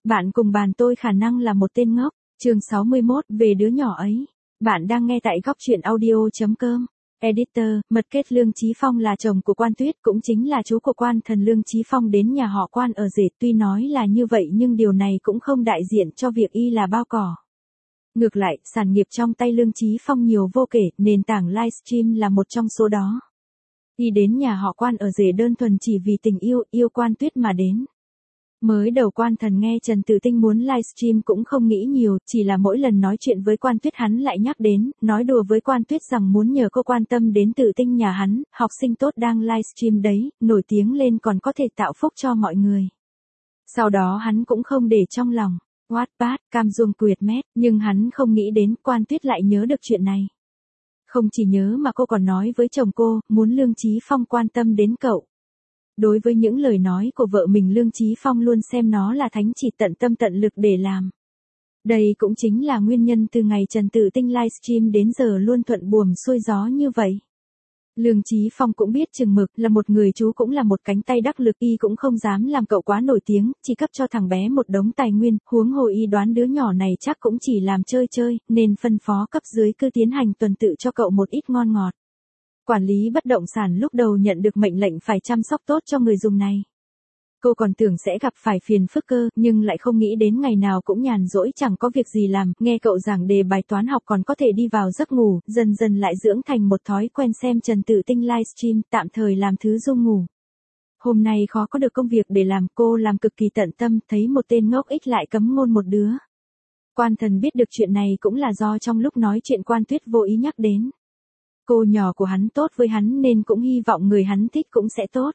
Bạn cùng bàn tôi khả năng là một tên ngốc. Chương 61, về đứa nhỏ ấy. Bạn đang nghe tại góc truyện audio.com. Editor, mật kết Lương Chí Phong là chồng của Quan Tuyết, cũng chính là chú của Quan Thần. Lương Chí Phong đến nhà họ Quan ở rể, tuy nói là như vậy nhưng điều này cũng không đại diện cho việc y là bao cỏ. Ngược lại, sản nghiệp trong tay Lương Chí Phong nhiều vô kể, nền tảng livestream là một trong số đó. Y đến nhà họ Quan ở rể đơn thuần chỉ vì tình yêu Quan Tuyết mà đến. Mới đầu Quan Thần nghe Trần Tử Tinh muốn livestream cũng không nghĩ nhiều, chỉ là mỗi lần nói chuyện với Quan Tuyết hắn lại nhắc đến, nói đùa với Quan Tuyết rằng muốn nhờ cô quan tâm đến Tử Tinh nhà hắn, học sinh tốt đang livestream đấy, nổi tiếng lên còn có thể tạo phúc cho mọi người. Sau đó hắn cũng không để trong lòng. Wattpad, cam dung quyệt mét, nhưng hắn không nghĩ đến Quan Tuyết lại nhớ được chuyện này. Không chỉ nhớ mà cô còn nói với chồng cô, muốn Lương Chí Phong quan tâm đến cậu. Đối với những lời nói của vợ mình, Lương Chí Phong luôn xem nó là thánh chỉ, tận tâm tận lực để làm. Đây cũng chính là nguyên nhân từ ngày Trần Tử Tinh livestream đến giờ luôn thuận buồm xuôi gió như vậy. Lương Chí Phong cũng biết chừng mực, là một người chú cũng là một cánh tay đắc lực, y cũng không dám làm cậu quá nổi tiếng, chỉ cấp cho thằng bé một đống tài nguyên, huống hồ y đoán đứa nhỏ này chắc cũng chỉ làm chơi chơi, nên phân phó cấp dưới cứ tiến hành tuần tự cho cậu một ít ngon ngọt. Quản lý bất động sản lúc đầu nhận được mệnh lệnh phải chăm sóc tốt cho người dùng này. Cô còn tưởng sẽ gặp phải phiền phức cơ, nhưng lại không nghĩ đến ngày nào cũng nhàn rỗi chẳng có việc gì làm, nghe cậu giảng đề bài toán học còn có thể đi vào giấc ngủ, dần dần lại dưỡng thành một thói quen xem Trần Tử Tinh livestream, tạm thời làm thứ du ngủ. Hôm nay khó có được công việc để làm, cô làm cực kỳ tận tâm, thấy một tên ngốc ích lại cấm ngôn một đứa. Quan Thần biết được chuyện này cũng là do trong lúc nói chuyện Quan Tuyết vô ý nhắc đến. Cô nhỏ của hắn tốt với hắn nên cũng hy vọng người hắn thích cũng sẽ tốt.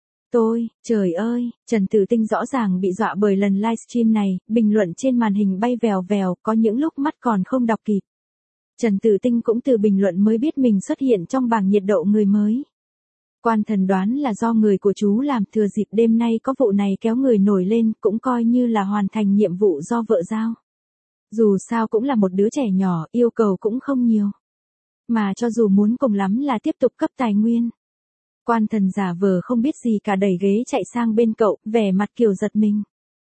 Trời ơi, Trần Tử Tinh rõ ràng bị dọa bởi lần livestream này, bình luận trên màn hình bay vèo vèo, có những lúc mắt còn không đọc kịp. Trần Tử Tinh cũng từ bình luận mới biết mình xuất hiện trong bảng nhiệt độ người mới. Quan Thần đoán là do người của chú làm, thừa dịp đêm nay có vụ này kéo người nổi lên, cũng coi như là hoàn thành nhiệm vụ do vợ giao. Dù sao cũng là một đứa trẻ nhỏ, yêu cầu cũng không nhiều. Mà cho dù muốn cùng lắm là tiếp tục cấp tài nguyên. Quan Thần giả vờ không biết gì cả đẩy ghế chạy sang bên cậu, vẻ mặt kiểu giật mình.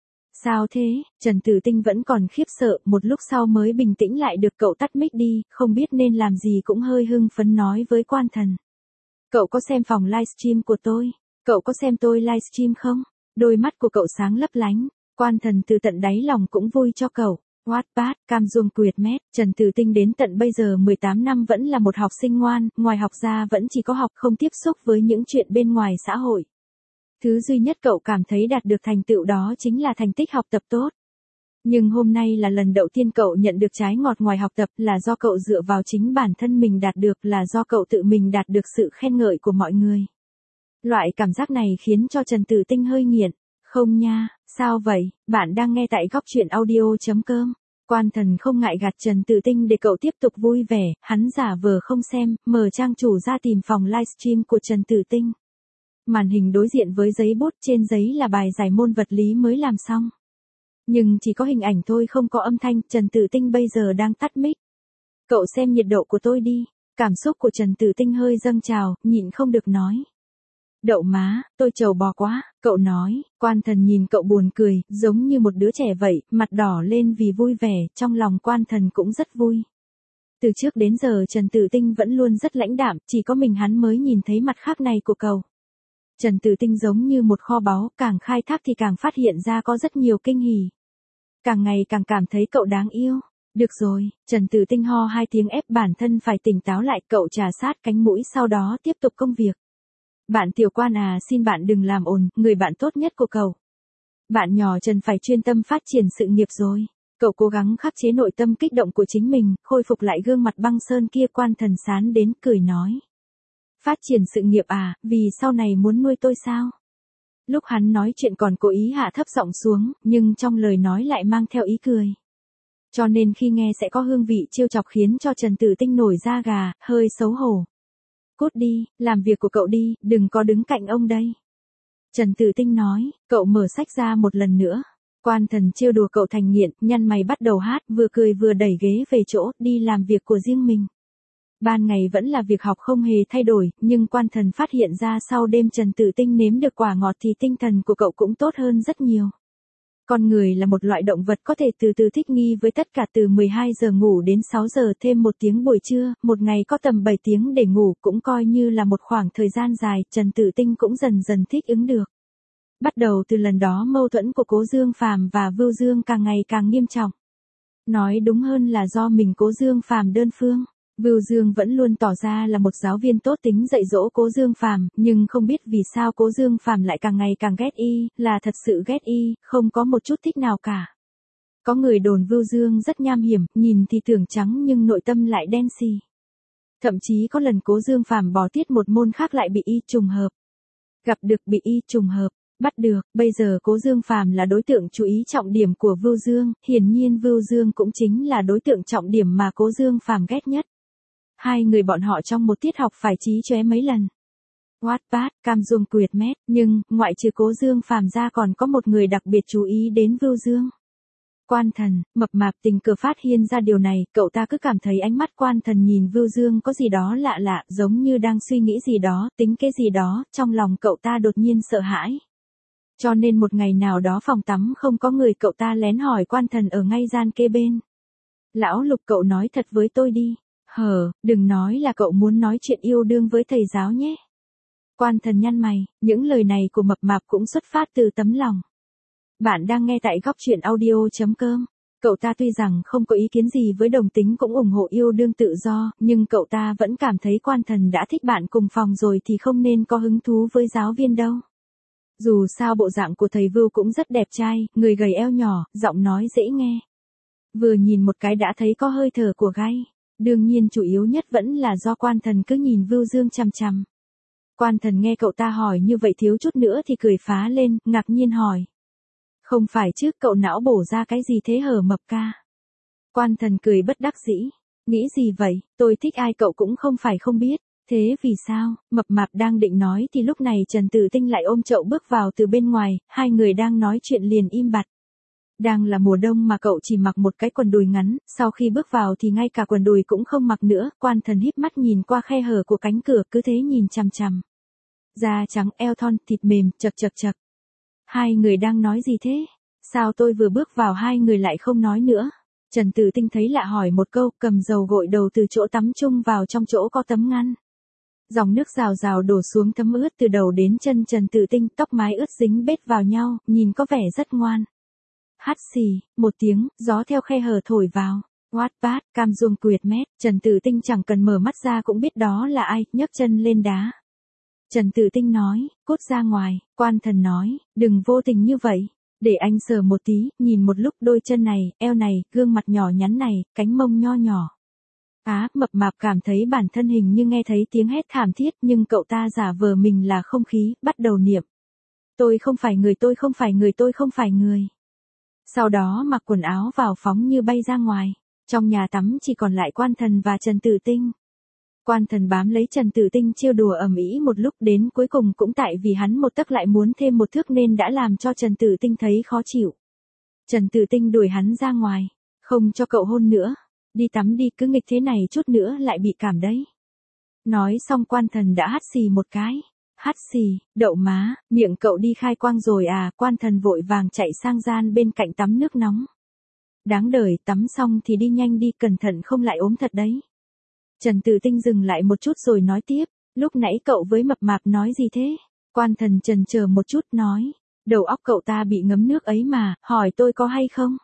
Sao thế? Trần Tử Tinh vẫn còn khiếp sợ, một lúc sau mới bình tĩnh lại được, cậu tắt mic đi, không biết nên làm gì cũng hơi hưng phấn nói với Quan Thần. Cậu có xem phòng livestream của tôi? Cậu có xem tôi livestream không? Đôi mắt của cậu sáng lấp lánh. Quan Thần từ tận đáy lòng cũng vui cho cậu. Wattpad, cam dung quyệt mét, Trần Tử Tinh đến tận bây giờ 18 năm vẫn là một học sinh ngoan, ngoài học ra vẫn chỉ có học, không tiếp xúc với những chuyện bên ngoài xã hội. Thứ duy nhất cậu cảm thấy đạt được thành tựu đó chính là thành tích học tập tốt. Nhưng hôm nay là lần đầu tiên cậu nhận được trái ngọt ngoài học tập, là do cậu dựa vào chính bản thân mình đạt được, là do cậu tự mình đạt được sự khen ngợi của mọi người. Loại cảm giác này khiến cho Trần Tử Tinh hơi nghiện. Không nha, sao vậy? Bạn đang nghe tại góc truyện audio.com. Quan Thần không ngại gạt Trần Tử Tinh để cậu tiếp tục vui vẻ, hắn giả vờ không xem, mở trang chủ ra tìm phòng livestream của Trần Tử Tinh. Màn hình đối diện với giấy bút, trên giấy là bài giải môn vật lý mới làm xong. Nhưng chỉ có hình ảnh thôi, không có âm thanh. Trần Tử Tinh bây giờ đang tắt mic. Cậu xem nhiệt độ của tôi đi. Cảm xúc của Trần Tử Tinh hơi dâng trào, nhịn không được nói. Đậu má, tôi trầu bò quá, cậu nói. Quan Thần nhìn cậu buồn cười, giống như một đứa trẻ vậy, mặt đỏ lên vì vui vẻ, trong lòng Quan Thần cũng rất vui. Từ trước đến giờ Trần Tử Tinh vẫn luôn rất lãnh đạm, chỉ có mình hắn mới nhìn thấy mặt khác này của cậu. Trần Tử Tinh giống như một kho báu, càng khai thác thì càng phát hiện ra có rất nhiều kinh hỉ. Càng ngày càng cảm thấy cậu đáng yêu. Được rồi, Trần Tử Tinh ho hai tiếng ép bản thân phải tỉnh táo lại, cậu trà sát cánh mũi sau đó tiếp tục công việc. Bạn Tiểu Quan à, xin bạn đừng làm ồn, người bạn tốt nhất của cậu. Bạn nhỏ Trần phải chuyên tâm phát triển sự nghiệp rồi. Cậu cố gắng khắc chế nội tâm kích động của chính mình, khôi phục lại gương mặt băng sơn kia. Quan Thần sán đến cười nói. Phát triển sự nghiệp à, vì sau này muốn nuôi tôi sao? Lúc hắn nói chuyện còn cố ý hạ thấp giọng xuống, nhưng trong lời nói lại mang theo ý cười. Cho nên khi nghe sẽ có hương vị trêu chọc khiến cho Trần Tử Tinh nổi da gà, hơi xấu hổ. Cút đi, làm việc của cậu đi, đừng có đứng cạnh ông đây. Trần Tử Tinh nói, cậu mở sách ra một lần nữa. Quan Thần trêu đùa cậu thành nghiện, nhăn mày bắt đầu hát, vừa cười vừa đẩy ghế về chỗ, đi làm việc của riêng mình. Ban ngày vẫn là việc học không hề thay đổi, nhưng Quan Thần phát hiện ra sau đêm Trần Tử Tinh nếm được quả ngọt thì tinh thần của cậu cũng tốt hơn rất nhiều. Con người là một loại động vật có thể từ từ thích nghi với tất cả, từ 12 giờ ngủ đến 6 giờ thêm 1 tiếng buổi trưa, một ngày có tầm 7 tiếng để ngủ cũng coi như là một khoảng thời gian dài, Trần Tử Tinh cũng dần dần thích ứng được. Bắt đầu từ lần đó mâu thuẫn của Cố Dương Phàm và Vưu Dương càng ngày càng nghiêm trọng. Nói đúng hơn là do mình Cố Dương Phàm đơn phương. Vưu Dương vẫn luôn tỏ ra là một giáo viên tốt tính dạy dỗ Cố Dương Phàm, nhưng không biết vì sao Cố Dương Phàm lại càng ngày càng ghét y, là thật sự ghét y, không có một chút thích nào cả. Có người đồn Vưu Dương rất nham hiểm, nhìn thì tưởng trắng nhưng nội tâm lại đen xì. Thậm chí có lần Cố Dương Phàm bỏ tiết một môn khác lại bị y trùng hợp. Gặp được bị y trùng hợp, bắt được, bây giờ Cố Dương Phàm là đối tượng chú ý trọng điểm của Vưu Dương, hiển nhiên Vưu Dương cũng chính là đối tượng trọng điểm mà Cố Dương Phàm ghét nhất. Hai người bọn họ trong một tiết học phải chí chóe mấy lần. Wattpad, Cam Dung Quyệt Mét, nhưng, ngoại trừ Cố Dương Phàm ra còn có một người đặc biệt chú ý đến Vưu Dương. Quan Thần, mập mạp tình cờ phát hiện ra điều này, cậu ta cứ cảm thấy ánh mắt Quan Thần nhìn Vưu Dương có gì đó lạ lạ, giống như đang suy nghĩ gì đó, tính cái gì đó, trong lòng cậu ta đột nhiên sợ hãi. Cho nên một ngày nào đó phòng tắm không có người, cậu ta lén hỏi Quan Thần ở ngay gian kê bên. Lão Lục, cậu nói thật với tôi đi. Đừng nói là cậu muốn nói chuyện yêu đương với thầy giáo nhé. Quan Thần nhăn mày, những lời này của mập mạp cũng xuất phát từ tấm lòng. Bạn đang nghe tại góc truyện audio.com. Cậu ta tuy rằng không có ý kiến gì với đồng tính cũng ủng hộ yêu đương tự do, nhưng cậu ta vẫn cảm thấy Quan Thần đã thích bạn cùng phòng rồi thì không nên có hứng thú với giáo viên đâu. Dù sao bộ dạng của thầy Vưu cũng rất đẹp trai, người gầy eo nhỏ, giọng nói dễ nghe. Vừa nhìn một cái đã thấy có hơi thở của gai. Đương nhiên chủ yếu nhất vẫn là do Quan Thần cứ nhìn Vưu Dương chằm chằm. Quan Thần nghe cậu ta hỏi như vậy thiếu chút nữa thì cười phá lên, ngạc nhiên hỏi. Không phải chứ, cậu não bổ ra cái gì thế hở mập ca? Quan Thần cười bất đắc dĩ. Nghĩ gì vậy, tôi thích ai cậu cũng không phải không biết. Thế vì sao? Mập mạp đang định nói thì lúc này Trần Tử Tinh lại ôm chậu bước vào từ bên ngoài, hai người đang nói chuyện liền im bặt. Đang là mùa đông mà cậu chỉ mặc một cái quần đùi ngắn, sau khi bước vào thì ngay cả quần đùi cũng không mặc nữa, Quan Thần híp mắt nhìn qua khe hở của cánh cửa cứ thế nhìn chằm chằm. Da trắng eo thon, thịt mềm, chật chật chật. Hai người đang nói gì thế? Sao tôi vừa bước vào hai người lại không nói nữa? Trần Tử Tinh thấy lạ hỏi một câu, cầm dầu gội đầu từ chỗ tắm chung vào trong chỗ có tấm ngăn. Dòng nước rào rào đổ xuống thấm ướt từ đầu đến chân Trần Tử Tinh, tóc mái ướt dính bết vào nhau, nhìn có vẻ rất ngoan. Hắt xì, một tiếng, gió theo khe hở thổi vào. Wattpad, Cam Dung Quyệt Mét, Trần Tử Tinh chẳng cần mở mắt ra cũng biết đó là ai, nhấc chân lên đá. Trần Tử Tinh nói, cút ra ngoài, Quan Thần nói, đừng vô tình như vậy. Để anh sờ một tí, nhìn một lúc đôi chân này, eo này, gương mặt nhỏ nhắn này, cánh mông nho nhỏ. Mập mạp cảm thấy bản thân hình như nghe thấy tiếng hét thảm thiết nhưng cậu ta giả vờ mình là không khí, bắt đầu niệm. Tôi không phải người, tôi không phải người, tôi không phải người. Sau đó mặc quần áo vào phóng như bay ra ngoài. Trong nhà tắm chỉ còn lại Quan Thần và Trần Tử Tinh. Quan Thần bám lấy Trần Tử Tinh trêu đùa ầm ĩ một lúc đến cuối cùng cũng tại vì hắn một tấc lại muốn thêm một thước nên đã làm cho Trần Tử Tinh thấy khó chịu. Trần Tử Tinh đuổi hắn ra ngoài. Không cho cậu hôn nữa. Đi tắm đi, cứ nghịch thế này chút nữa lại bị cảm đấy. Nói xong Quan Thần đã hắt xì một cái. Hắt xì, đậu má, miệng cậu đi khai quang rồi à? Quan Thần vội vàng chạy sang gian bên cạnh tắm nước nóng. Đáng đời, tắm xong thì đi nhanh đi, cẩn thận không lại ốm thật đấy. Trần Tử Tinh dừng lại một chút rồi nói tiếp, lúc nãy cậu với mập mạp nói gì thế? Quan Thần chần chờ một chút nói, đầu óc cậu ta bị ngấm nước ấy mà, hỏi tôi có hay không?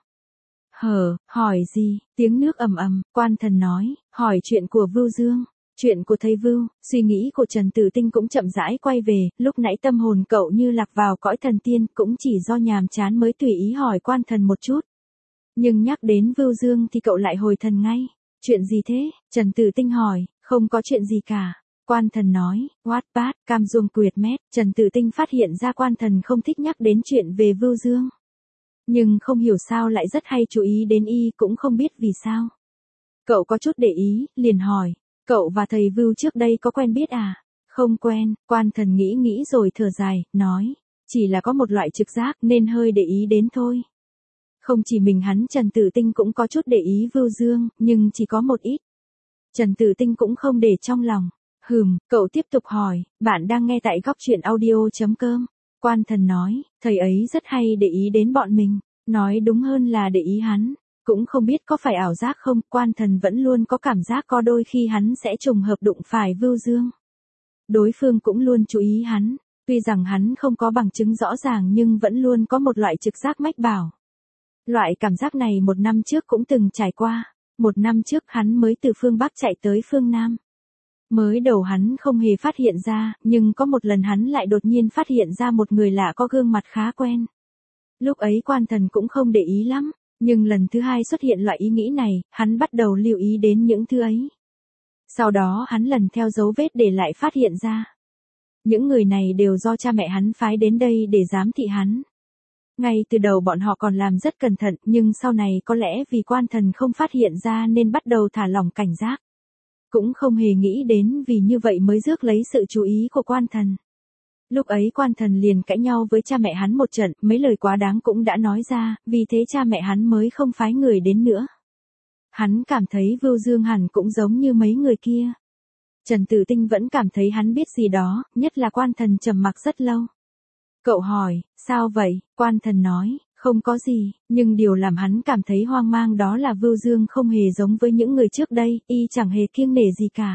Hỏi gì? Tiếng nước ầm ầm, Quan Thần nói, hỏi chuyện của Vưu Dương. Chuyện của thầy Vưu, suy nghĩ của Trần Tử Tinh cũng chậm rãi quay về, lúc nãy tâm hồn cậu như lạc vào cõi thần tiên, cũng chỉ do nhàm chán mới tùy ý hỏi Quan Thần một chút. Nhưng nhắc đến Vưu Dương thì cậu lại hồi thần ngay. Chuyện gì thế? Trần Tử Tinh hỏi, không có chuyện gì cả. Quan Thần nói, Wattpad, Cam Dung Quyệt Mét, Trần Tử Tinh phát hiện ra Quan Thần không thích nhắc đến chuyện về Vưu Dương. Nhưng không hiểu sao lại rất hay chú ý đến y, cũng không biết vì sao. Cậu có chút để ý, liền hỏi, cậu và thầy Vưu trước đây có quen biết à? Không quen, Quan Thần nghĩ nghĩ rồi thở dài, nói, chỉ là có một loại trực giác nên hơi để ý đến thôi. Không chỉ mình hắn, Trần Tử Tinh cũng có chút để ý Vưu Dương, nhưng chỉ có một ít. Trần Tử Tinh cũng không để trong lòng. Cậu tiếp tục hỏi, bạn đang nghe tại góc truyện audio.com. Quan Thần nói, thầy ấy rất hay để ý đến bọn mình. Nói đúng hơn là để ý hắn. Cũng không biết có phải ảo giác không, Quan Thần vẫn luôn có cảm giác có đôi khi hắn sẽ trùng hợp đụng phải Vưu Dương. Đối phương cũng luôn chú ý hắn, tuy rằng hắn không có bằng chứng rõ ràng nhưng vẫn luôn có một loại trực giác mách bảo. Loại cảm giác này một năm trước cũng từng trải qua, một năm trước hắn mới từ phương Bắc chạy tới phương Nam. Mới đầu hắn không hề phát hiện ra, nhưng có một lần hắn lại đột nhiên phát hiện ra một người lạ có gương mặt khá quen. Lúc ấy Quan Thần cũng không để ý lắm, nhưng lần thứ hai xuất hiện loại ý nghĩ này, hắn bắt đầu lưu ý đến những thứ ấy. Sau đó hắn lần theo dấu vết để lại phát hiện ra. Những người này đều do cha mẹ hắn phái đến đây để giám thị hắn. Ngay từ đầu bọn họ còn làm rất cẩn thận, nhưng sau này có lẽ vì Quan Thần không phát hiện ra nên bắt đầu thả lỏng cảnh giác. Cũng không hề nghĩ đến vì như vậy mới rước lấy sự chú ý của Quan Thần. Lúc ấy Quan Thần liền cãi nhau với cha mẹ hắn một trận, mấy lời quá đáng cũng đã nói ra, vì thế cha mẹ hắn mới không phái người đến nữa. Hắn cảm thấy Vưu Dương hẳn cũng giống như mấy người kia. Trần Tử Tinh vẫn cảm thấy hắn biết gì đó, nhất là Quan Thần trầm mặc rất lâu. Cậu hỏi, sao vậy? Quan Thần nói, không có gì, nhưng điều làm hắn cảm thấy hoang mang đó là Vưu Dương không hề giống với những người trước đây, y chẳng hề kiêng nể gì cả.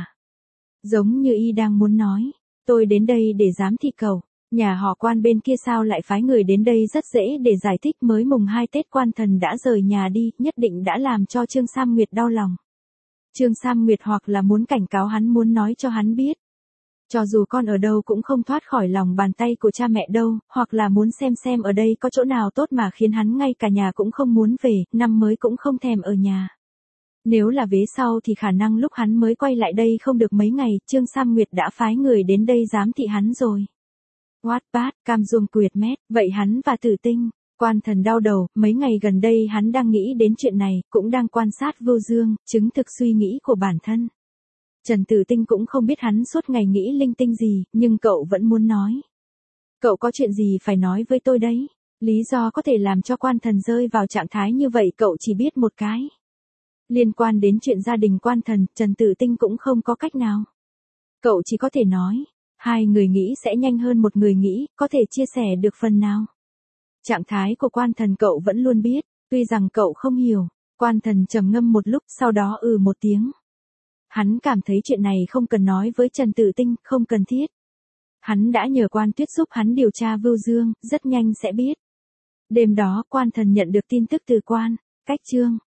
Giống như y đang muốn nói, tôi đến đây để giám thị cậu, nhà họ Quan bên kia sao lại phái người đến đây rất dễ để giải thích, mới mùng 2 Tết Quan Thần đã rời nhà đi, nhất định đã làm cho Trương Sam Nguyệt đau lòng. Trương Sam Nguyệt hoặc là muốn cảnh cáo hắn, muốn nói cho hắn biết. Cho dù con ở đâu cũng không thoát khỏi lòng bàn tay của cha mẹ đâu, hoặc là muốn xem ở đây có chỗ nào tốt mà khiến hắn ngay cả nhà cũng không muốn về, năm mới cũng không thèm ở nhà. Nếu là vế sau thì khả năng lúc hắn mới quay lại đây không được mấy ngày, Trương Sam Nguyệt đã phái người đến đây giám thị hắn rồi. Wattpad, Cam Dung Quyệt Mét, vậy hắn và Tử Tinh. Quan Thần đau đầu, mấy ngày gần đây hắn đang nghĩ đến chuyện này, cũng đang quan sát Vưu Dương, chứng thực suy nghĩ của bản thân. Trần Tử Tinh cũng không biết hắn suốt ngày nghĩ linh tinh gì, nhưng cậu vẫn muốn nói. Cậu có chuyện gì phải nói với tôi đấy? Lý do có thể làm cho Quan Thần rơi vào trạng thái như vậy cậu chỉ biết một cái. Liên quan đến chuyện gia đình Quan Thần, Trần Tử Tinh cũng không có cách nào. Cậu chỉ có thể nói, hai người nghĩ sẽ nhanh hơn một người nghĩ, có thể chia sẻ được phần nào. Trạng thái của Quan Thần cậu vẫn luôn biết, tuy rằng cậu không hiểu. Quan Thần trầm ngâm một lúc, sau đó một tiếng. Hắn cảm thấy chuyện này không cần nói với Trần Tử Tinh, không cần thiết. Hắn đã nhờ Quan Tuyết giúp hắn điều tra Vưu Dương, rất nhanh sẽ biết. Đêm đó Quan Thần nhận được tin tức từ Quan Cách Trương.